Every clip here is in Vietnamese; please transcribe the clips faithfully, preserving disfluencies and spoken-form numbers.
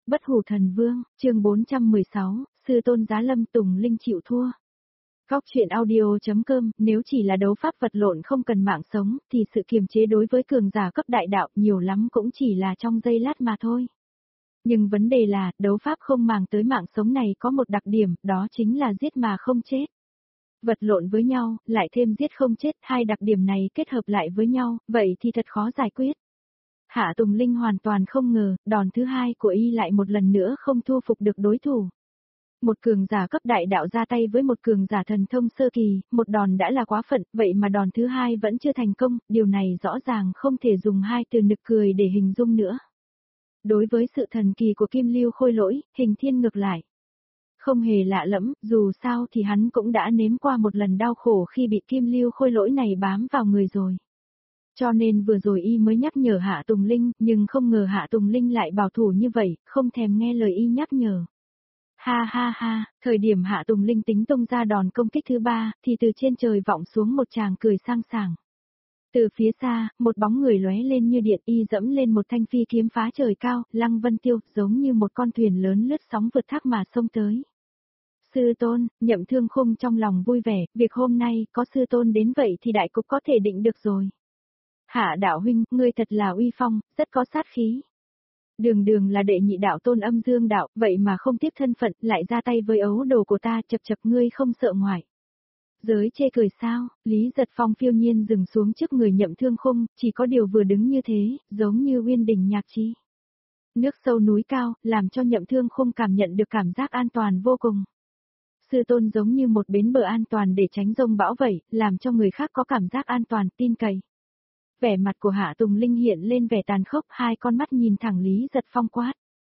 Bất hủ thần vương, chương bốn trăm mười sáu, sư tôn giá lâm Tùng Linh chịu thua. Góc truyện audio.com, nếu chỉ là đấu pháp vật lộn không cần mạng sống, thì sự kiềm chế đối với cường giả cấp đại đạo nhiều lắm cũng chỉ là trong giây lát mà thôi. Nhưng vấn đề là, đấu pháp không màng tới mạng sống này có một đặc điểm, đó chính là giết mà không chết. Vật lộn với nhau, lại thêm giết không chết, hai đặc điểm này kết hợp lại với nhau, vậy thì thật khó giải quyết. Hạ Tùng Linh hoàn toàn không ngờ, đòn thứ hai của y lại một lần nữa không thu phục được đối thủ. Một cường giả cấp đại đạo ra tay với một cường giả thần thông sơ kỳ, một đòn đã là quá phận, vậy mà đòn thứ hai vẫn chưa thành công, điều này rõ ràng không thể dùng hai từ nực cười để hình dung nữa. Đối với sự thần kỳ của Kim Lưu Khôi Lỗi, Hình Thiên ngược lại. Không hề lạ lẫm, dù sao thì hắn cũng đã nếm qua một lần đau khổ khi bị Kim Lưu Khôi Lỗi này bám vào người rồi. Cho nên vừa rồi y mới nhắc nhở Hạ Tùng Linh, nhưng không ngờ Hạ Tùng Linh lại bảo thủ như vậy, không thèm nghe lời y nhắc nhở. Ha ha ha, thời điểm Hạ Tùng Linh tính tung ra đòn công kích thứ ba, thì từ trên trời vọng xuống một tràng cười sang sảng. Từ phía xa, một bóng người lóe lên như điện, y dẫm lên một thanh phi kiếm phá trời cao, lăng vân tiêu, giống như một con thuyền lớn lướt sóng vượt thác mà xông tới. Sư tôn, Nhậm Thương Khung trong lòng vui vẻ, việc hôm nay có sư tôn đến vậy thì đại cục có thể định được rồi. Hạ đạo huynh, ngươi thật là uy phong, rất có sát khí. Đường đường là đệ nhị đạo tôn Âm Dương đạo, vậy mà không tiếp thân phận, lại ra tay với ấu đồ của ta, chập chập ngươi không sợ ngoại. Giới chê cười sao, Lý Giật Phong phiêu nhiên dừng xuống trước người Nhậm Thương Khung, chỉ có điều vừa đứng như thế, giống như uyên đỉnh nhạc chi. Nước sâu núi cao, làm cho Nhậm Thương Khung cảm nhận được cảm giác an toàn vô cùng. Sư tôn giống như một bến bờ an toàn để tránh rông bão vậy, làm cho người khác có cảm giác an toàn, tin cậy. Vẻ mặt của Hạ Tùng Linh hiện lên vẻ tàn khốc, hai con mắt nhìn thẳng Lý Giật Phong quát.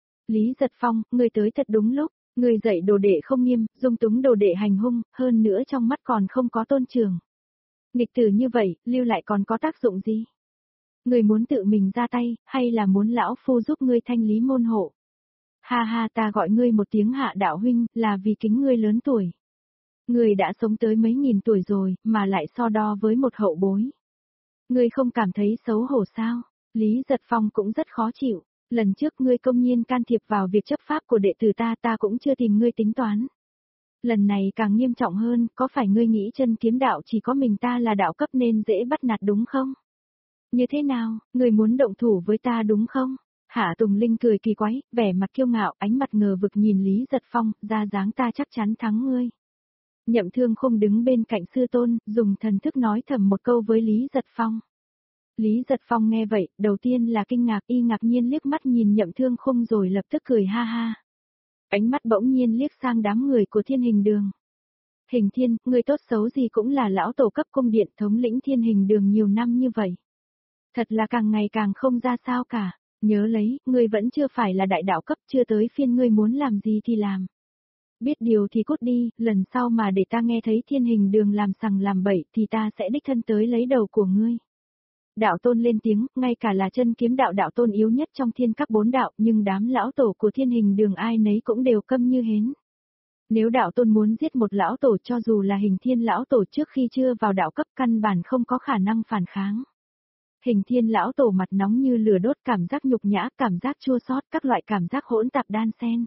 Lý Giật Phong, ngươi tới thật đúng lúc, ngươi dạy đồ đệ không nghiêm, dung túng đồ đệ hành hung, hơn nữa trong mắt còn không có tôn trường. Nghịch tử như vậy, lưu lại còn có tác dụng gì? Ngươi muốn tự mình ra tay, hay là muốn lão phu giúp ngươi thanh lý môn hộ? Ha ha, ta gọi ngươi một tiếng Hạ đạo huynh, là vì kính ngươi lớn tuổi. Ngươi đã sống tới mấy nghìn tuổi rồi, mà lại so đo với một hậu bối. Ngươi không cảm thấy xấu hổ sao? Lý Giật Phong cũng rất khó chịu. Lần trước ngươi công nhiên can thiệp vào việc chấp pháp của đệ tử ta, ta cũng chưa tìm ngươi tính toán. Lần này càng nghiêm trọng hơn, có phải ngươi nghĩ chân kiếm đạo chỉ có mình ta là đạo cấp nên dễ bắt nạt đúng không? Như thế nào, ngươi muốn động thủ với ta đúng không? Hạ Tùng Linh cười kỳ quái, vẻ mặt kiêu ngạo, ánh mặt ngờ vực nhìn Lý Giật Phong, ra dáng ta chắc chắn thắng ngươi. Nhậm Thương Khung đứng bên cạnh sư tôn, dùng thần thức nói thầm một câu với Lý Giật Phong. Lý Giật Phong nghe vậy, đầu tiên là kinh ngạc, y ngạc nhiên liếc mắt nhìn Nhậm Thương Khung rồi lập tức cười ha ha. Ánh mắt bỗng nhiên liếc sang đám người của Thiên Hình Đường. Hình Thiên, người tốt xấu gì cũng là lão tổ cấp cung điện thống lĩnh Thiên Hình Đường nhiều năm như vậy. Thật là càng ngày càng không ra sao cả, nhớ lấy, ngươi vẫn chưa phải là đại đạo cấp, chưa tới phiên ngươi muốn làm gì thì làm. Biết điều thì cút đi, lần sau mà để ta nghe thấy Thiên Hình Đường làm sằng làm bậy thì ta sẽ đích thân tới lấy đầu của ngươi. Đạo tôn lên tiếng, ngay cả là chân kiếm đạo đạo tôn yếu nhất trong thiên các bốn đạo, nhưng đám lão tổ của Thiên Hình Đường ai nấy cũng đều câm như hến. Nếu đạo tôn muốn giết một lão tổ cho dù là Hình Thiên lão tổ trước khi chưa vào đạo cấp căn bản không có khả năng phản kháng. Hình Thiên lão tổ mặt nóng như lửa đốt, cảm giác nhục nhã, cảm giác chua xót, các loại cảm giác hỗn tạp đan xen.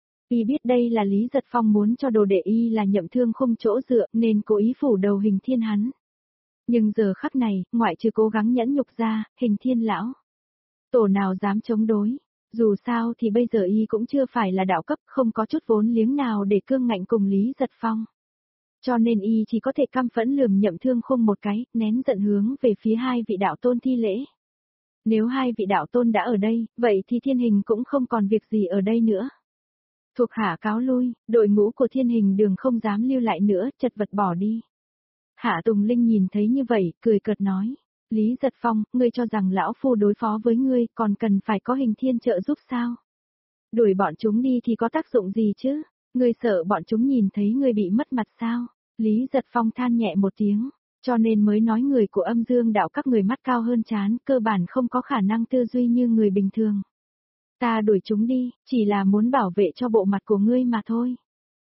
Y biết đây là Lý Giật Phong muốn cho đồ đệ y là Nhậm Thương Khung chỗ dựa nên cố ý phủ đầu Hình Thiên hắn. Nhưng giờ khắc này, ngoại trừ cố gắng nhẫn nhục ra, Hình Thiên lão tổ nào dám chống đối, dù sao thì bây giờ y cũng chưa phải là đạo cấp, không có chút vốn liếng nào để cương ngạnh cùng Lý Giật Phong. Cho nên y chỉ có thể căm phẫn lườm Nhậm Thương Khung một cái, nén giận hướng về phía hai vị đạo tôn thi lễ. Nếu hai vị đạo tôn đã ở đây, vậy thì Thiên Hình cũng không còn việc gì ở đây nữa. Thuộc hạ cáo lui, đội ngũ của Thiên Hình Đường không dám lưu lại nữa, chật vật bỏ đi. Hạ Tùng Linh nhìn thấy như vậy, cười cợt nói, Lý Giật Phong, ngươi cho rằng lão phu đối phó với ngươi còn cần phải có Hình Thiên trợ giúp sao? Đuổi bọn chúng đi thì có tác dụng gì chứ? Ngươi sợ bọn chúng nhìn thấy ngươi bị mất mặt sao? Lý Giật Phong than nhẹ một tiếng, cho nên mới nói người của Âm Dương đạo các người mắt cao hơn trán, cơ bản không có khả năng tư duy như người bình thường. Ta đuổi chúng đi, chỉ là muốn bảo vệ cho bộ mặt của ngươi mà thôi.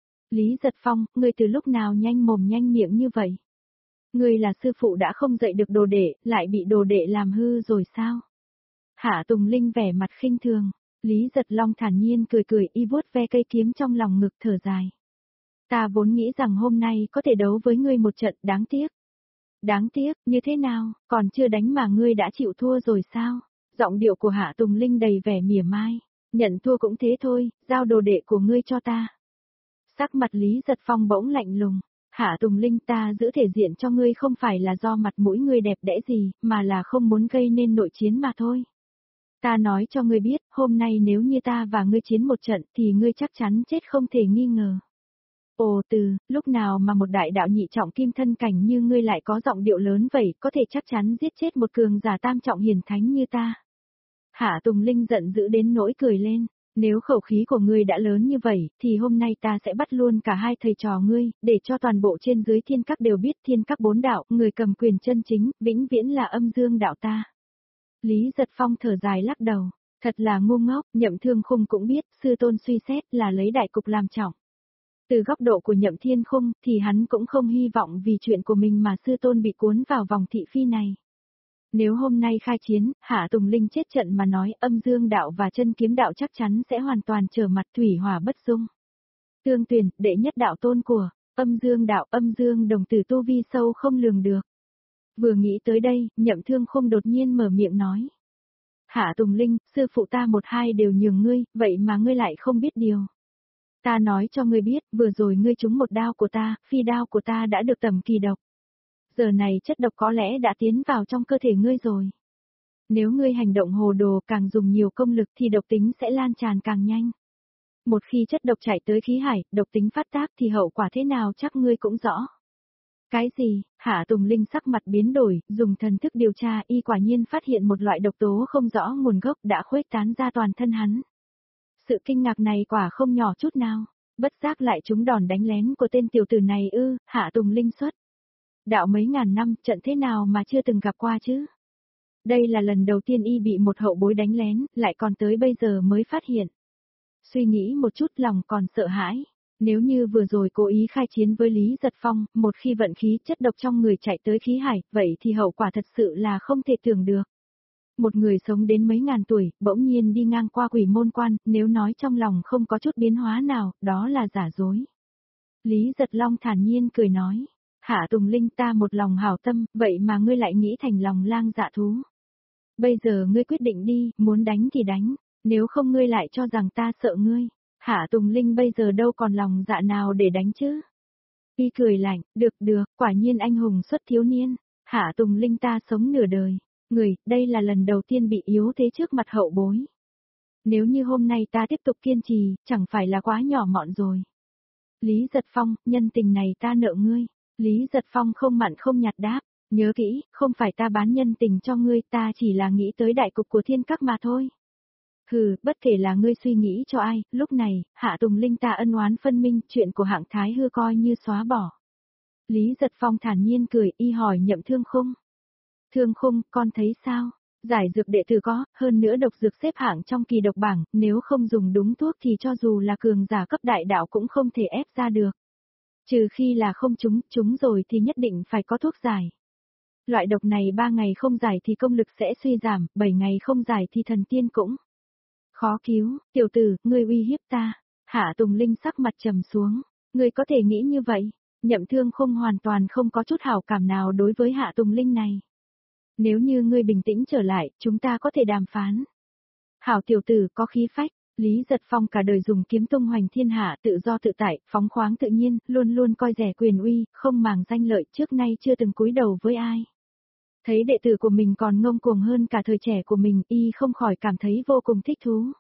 Lý Giật Phong, ngươi từ lúc nào nhanh mồm nhanh miệng như vậy? Ngươi là sư phụ đã không dạy được đồ đệ, lại bị đồ đệ làm hư rồi sao? Hạ Tùng Linh vẻ mặt khinh thường, Lý Giật Long thản nhiên cười cười y vuốt ve cây kiếm trong lòng ngực thở dài. Ta vốn nghĩ rằng hôm nay có thể đấu với ngươi một trận, đáng tiếc. Đáng tiếc, như thế nào, còn chưa đánh mà ngươi đã chịu thua rồi sao? Giọng điệu của Hạ Tùng Linh đầy vẻ mỉa mai. Nhận thua cũng thế thôi, giao đồ đệ của ngươi cho ta. Sắc mặt Lý Giật Phong bỗng lạnh lùng. Hạ Tùng Linh, ta giữ thể diện cho ngươi không phải là do mặt mũi ngươi đẹp đẽ gì, mà là không muốn gây nên nội chiến mà thôi. Ta nói cho ngươi biết, hôm nay nếu như ta và ngươi chiến một trận thì ngươi chắc chắn chết không thể nghi ngờ. Ồ từ, lúc nào mà một đại đạo nhị trọng kim thân cảnh như ngươi lại có giọng điệu lớn vậy, có thể chắc chắn giết chết một cường giả tam trọng hiền thánh như ta. Hạ Tùng Linh giận dữ đến nỗi cười lên, nếu khẩu khí của ngươi đã lớn như vậy, thì hôm nay ta sẽ bắt luôn cả hai thầy trò ngươi, để cho toàn bộ trên dưới thiên các đều biết thiên các bốn đạo, người cầm quyền chân chính, vĩnh viễn là Âm Dương đạo ta. Lý Giật Phong thở dài lắc đầu, thật là ngu ngốc, Nhậm Thương Khung cũng biết, sư tôn suy xét là lấy đại cục làm trọng. Từ góc độ của Nhậm Thiên Khung thì hắn cũng không hy vọng vì chuyện của mình mà sư tôn bị cuốn vào vòng thị phi này. Nếu hôm nay khai chiến, Hạ Tùng Linh chết trận mà nói, Âm Dương đạo và Chân Kiếm đạo chắc chắn sẽ hoàn toàn trở mặt, thủy hỏa bất dung. Tương Tuyền, đệ nhất đạo tôn của Âm Dương đạo, Âm Dương đồng tử tu vi sâu không lường được. Vừa nghĩ tới đây, Nhậm Thương Khung đột nhiên mở miệng nói. Hạ Tùng Linh, sư phụ ta một hai đều nhường ngươi, vậy mà ngươi lại không biết điều. Ta nói cho ngươi biết, vừa rồi ngươi trúng một đao của ta, phi đao của ta đã được tẩm kỳ độc. Giờ này chất độc có lẽ đã tiến vào trong cơ thể ngươi rồi. Nếu ngươi hành động hồ đồ càng dùng nhiều công lực thì độc tính sẽ lan tràn càng nhanh. Một khi chất độc chạy tới khí hải, độc tính phát tác thì hậu quả thế nào chắc ngươi cũng rõ. Cái gì? Hạ Tùng Linh sắc mặt biến đổi, dùng thần thức điều tra y quả nhiên phát hiện một loại độc tố không rõ nguồn gốc đã khuếch tán ra toàn thân hắn. Sự kinh ngạc này quả không nhỏ chút nào, bất giác lại trúng đòn đánh lén của tên tiểu tử này ư, Hạ Tùng Linh xuất. Đạo mấy ngàn năm, trận thế nào mà chưa từng gặp qua chứ? Đây là lần đầu tiên y bị một hậu bối đánh lén, lại còn tới bây giờ mới phát hiện. Suy nghĩ một chút lòng còn sợ hãi. Nếu như vừa rồi cố ý khai chiến với Lý Giật Phong, một khi vận khí chất độc trong người chạy tới khí hải, vậy thì hậu quả thật sự là không thể tưởng được. Một người sống đến mấy ngàn tuổi, bỗng nhiên đi ngang qua quỷ môn quan, nếu nói trong lòng không có chút biến hóa nào, đó là giả dối. Lý Giật Long thản nhiên cười nói, Hạ Tùng Linh, ta một lòng hảo tâm, vậy mà ngươi lại nghĩ thành lòng lang dạ thú. Bây giờ ngươi quyết định đi, muốn đánh thì đánh, nếu không ngươi lại cho rằng ta sợ ngươi. Hạ Tùng Linh bây giờ đâu còn lòng dạ nào để đánh chứ. Y cười lạnh, được được, quả nhiên anh hùng xuất thiếu niên. Hạ Tùng Linh, ta sống nửa đời. Người, đây là lần đầu tiên bị yếu thế trước mặt hậu bối. Nếu như hôm nay ta tiếp tục kiên trì, chẳng phải là quá nhỏ mọn rồi. Lý Giật Phong, nhân tình này ta nợ ngươi. Lý Giật Phong không mặn không nhạt đáp, nhớ kỹ, không phải ta bán nhân tình cho ngươi, ta chỉ là nghĩ tới đại cục của thiên các mà thôi. Hừ, bất kể là ngươi suy nghĩ cho ai, lúc này, Hạ Tùng Linh ta ân oán phân minh, chuyện của hạng Thái Hư coi như xóa bỏ. Lý Giật Phong thản nhiên cười, y hỏi Nhậm Thương Khung. Thương Khung, con thấy sao? Giải dược đệ tử có, hơn nữa độc dược xếp hạng trong kỳ độc bảng, nếu không dùng đúng thuốc thì cho dù là cường giả cấp đại đạo cũng không thể ép ra được. Trừ khi là không trúng, trúng rồi thì nhất định phải có thuốc giải. Loại độc này ba ngày không giải thì công lực sẽ suy giảm, bảy ngày không giải thì thần tiên cũng khó cứu. Tiểu tử, ngươi uy hiếp ta. Hạ Tùng Linh sắc mặt trầm xuống. Ngươi có thể nghĩ như vậy. Nhậm Thương Khung hoàn toàn không có chút hảo cảm nào đối với Hạ Tùng Linh này. Nếu như ngươi bình tĩnh trở lại, chúng ta có thể đàm phán. Hảo tiểu tử có khí phách. Lý Giật Phong cả đời dùng kiếm tung hoành thiên hạ, tự do tự tại, phóng khoáng tự nhiên, luôn luôn coi rẻ quyền uy, không màng danh lợi, trước nay chưa từng cúi đầu với ai. Thấy đệ tử của mình còn ngông cuồng hơn cả thời trẻ của mình, y không khỏi cảm thấy vô cùng thích thú.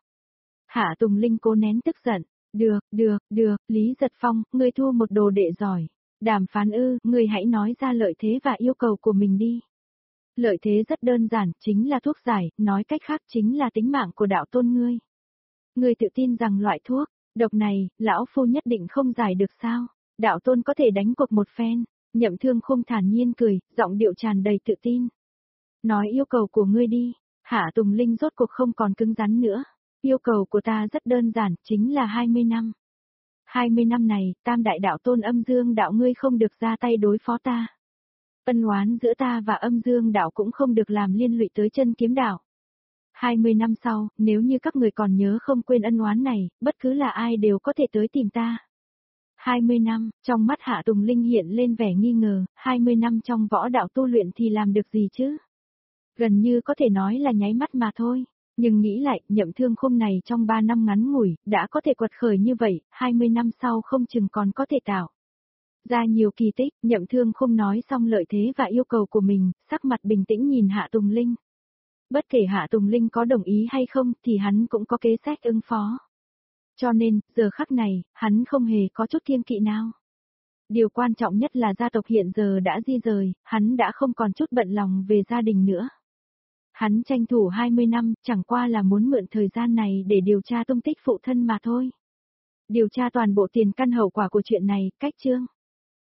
Hạ Tùng Linh cố nén tức giận. Được, được, được, Lý Giật Phong, ngươi thu một đồ đệ giỏi. Đàm phán ư, ngươi hãy nói ra lợi thế và yêu cầu của mình đi. Lợi thế rất đơn giản, chính là thuốc giải, nói cách khác chính là tính mạng của đạo tôn ngươi. Ngươi tự tin rằng loại thuốc độc này, lão phu nhất định không giải được sao? Đạo tôn có thể đánh cuộc một phen. Nhậm Thương Khung thản nhiên cười, giọng điệu tràn đầy tự tin. Nói yêu cầu của ngươi đi. Hạ Tùng Linh rốt cuộc không còn cứng rắn nữa. Yêu cầu của ta rất đơn giản, chính là hai mươi năm. hai mươi năm này, tam đại đạo tôn Âm Dương đạo ngươi không được ra tay đối phó ta. Ân oán giữa ta và Âm Dương đạo cũng không được làm liên lụy tới Chân Kiếm đạo. hai mươi năm sau, nếu như các người còn nhớ không quên ân oán này, bất cứ là ai đều có thể tới tìm ta. hai mươi năm, trong mắt Hạ Tùng Linh hiện lên vẻ nghi ngờ, hai mươi năm trong võ đạo tu luyện thì làm được gì chứ? Gần như có thể nói là nháy mắt mà thôi. Nhưng nghĩ lại, Nhậm Thương Khung này trong ba năm ngắn ngủi, đã có thể quật khởi như vậy, hai mươi năm sau không chừng còn có thể tạo ra nhiều kỳ tích. Nhậm Thương Khung nói xong lợi thế và yêu cầu của mình, sắc mặt bình tĩnh nhìn Hạ Tùng Linh. Bất kể Hạ Tùng Linh có đồng ý hay không thì hắn cũng có kế sách ứng phó. Cho nên, giờ khắc này, hắn không hề có chút kiêng kỵ nào. Điều quan trọng nhất là gia tộc hiện giờ đã di rời, hắn đã không còn chút bận lòng về gia đình nữa. Hắn tranh thủ hai mươi năm, chẳng qua là muốn mượn thời gian này để điều tra tung tích phụ thân mà thôi. Điều tra toàn bộ tiền căn hậu quả của chuyện này, cách chương.